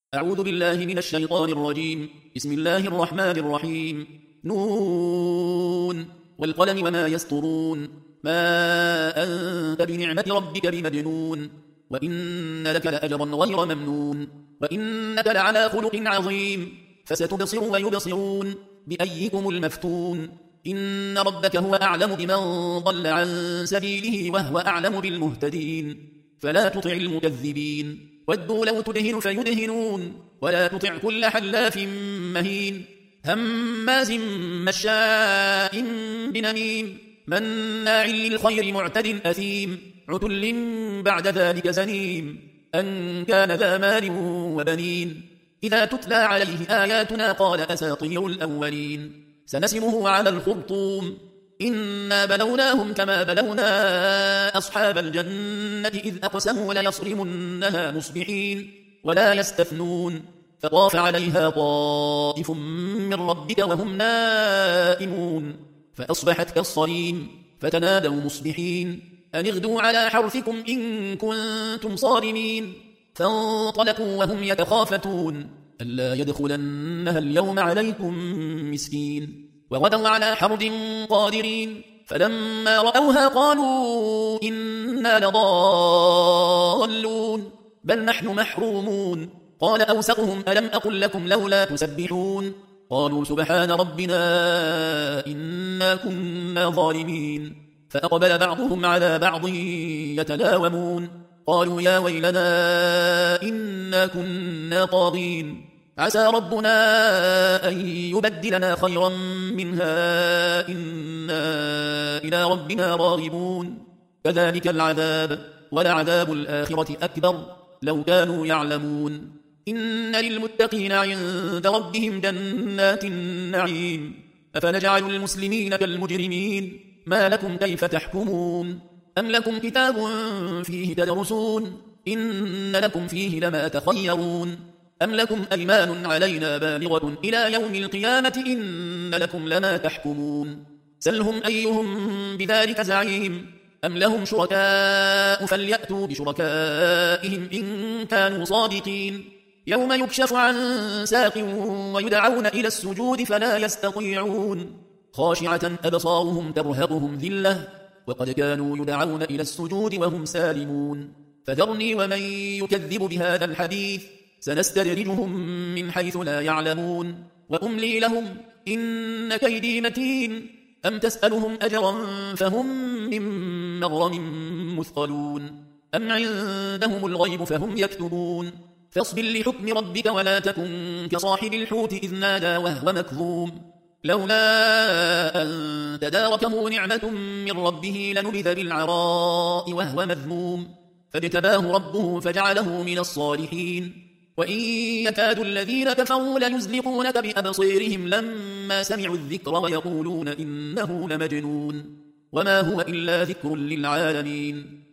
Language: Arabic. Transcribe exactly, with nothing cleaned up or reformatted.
أعوذ بالله من الشيطان الرجيم. بسم الله الرحمن الرحيم. نون والقلم وما يسطرون. ما أنت بنعمة ربك بمجنون. وإن لك لأجرا غير ممنون. وإنك لعلى خلق عظيم. فستبصر ويبصرون بأيكم المفتون. إن ربك هو أعلم بمن ضل عن سبيله وهو أعلم بالمهتدين. فلا تطع المكذبين. ودوا لو تدهن فيدهنون. ولا تطع كل حلاف مهين. هماز مشاء بنميم. مناع للخير معتد أثيم. عتل بعد ذلك زنيم. أن كان ذا مال وبنين. إذا تتلى عليه آياتنا قال أساطير الأولين. سنسمه على الخرطوم. إنا بلوناهم كما بلونا أصحاب الجنة إذ أقسموا ليصرمنها مصبحين ولا يستثنون. فطاف عليها طائف من ربك وهم نائمون فأصبحت كالصريم. فتنادوا مصبحين أن اغدوا على حرثكم إن كنتم صارمين. فانطلقوا وهم يتخافتون ألا يدخلنها اليوم عليكم مسكين. وغدوا على حرد قادرين. فلما رأوها قالوا إنا لضالون بل نحن محرومون. قال أوسطهم ألم أقل لكم لولا تسبحون. قالوا سبحان ربنا إنا كنا ظالمين. فأقبل بعضهم على بعض يتلاومون. قالوا يا ويلنا إنا كنا طاغين. عسى ربنا أن يبدلنا خيرا منها إنا إلى ربنا راغبون. كذلك العذاب ولعذاب الآخرة أكبر لو كانوا يعلمون. إن للمتقين عند ربهم جنات النعيم. أفنجعل المسلمين كالمجرمين. ما لكم كيف تحكمون. أم لكم كتاب فيه تدرسون. إن لكم فيه لما تخيرون. أم لكم أيمان علينا بالغة إلى يوم القيامة إن لكم لما تحكمون. سلهم أيهم بذلك زعيم. أم لهم شركاء فليأتوا بشركائهم إن كانوا صادقين. يوم يكشف عن ساق ويدعون إلى السجود فلا يستطيعون. خاشعة أبصارهم ترهقهم ذلة وقد كانوا يدعون إلى السجود وهم سالمون. فذرني ومن يكذب بهذا الحديث سنستدرجهم من حيث لا يعلمون. وأملي لهم إن كيدي متين. أم تسألهم أجرا فهم من مغرم مثقلون. أم عندهم الغيب فهم يكتبون. فاصبر لحكم ربك ولا تكن كصاحب الحوت إذ نادى وهو مكظوم. لولا أن تداركه نعمة من ربه لنبذ بالعراء وهو مذموم. فاجتباه ربه فجعله من الصالحين. وإن يكاد الذين كفروا ليزلقونك بأبصيرهم لما سمعوا الذكر ويقولون إنه لمجنون وما هو إلا ذكر للعالمين.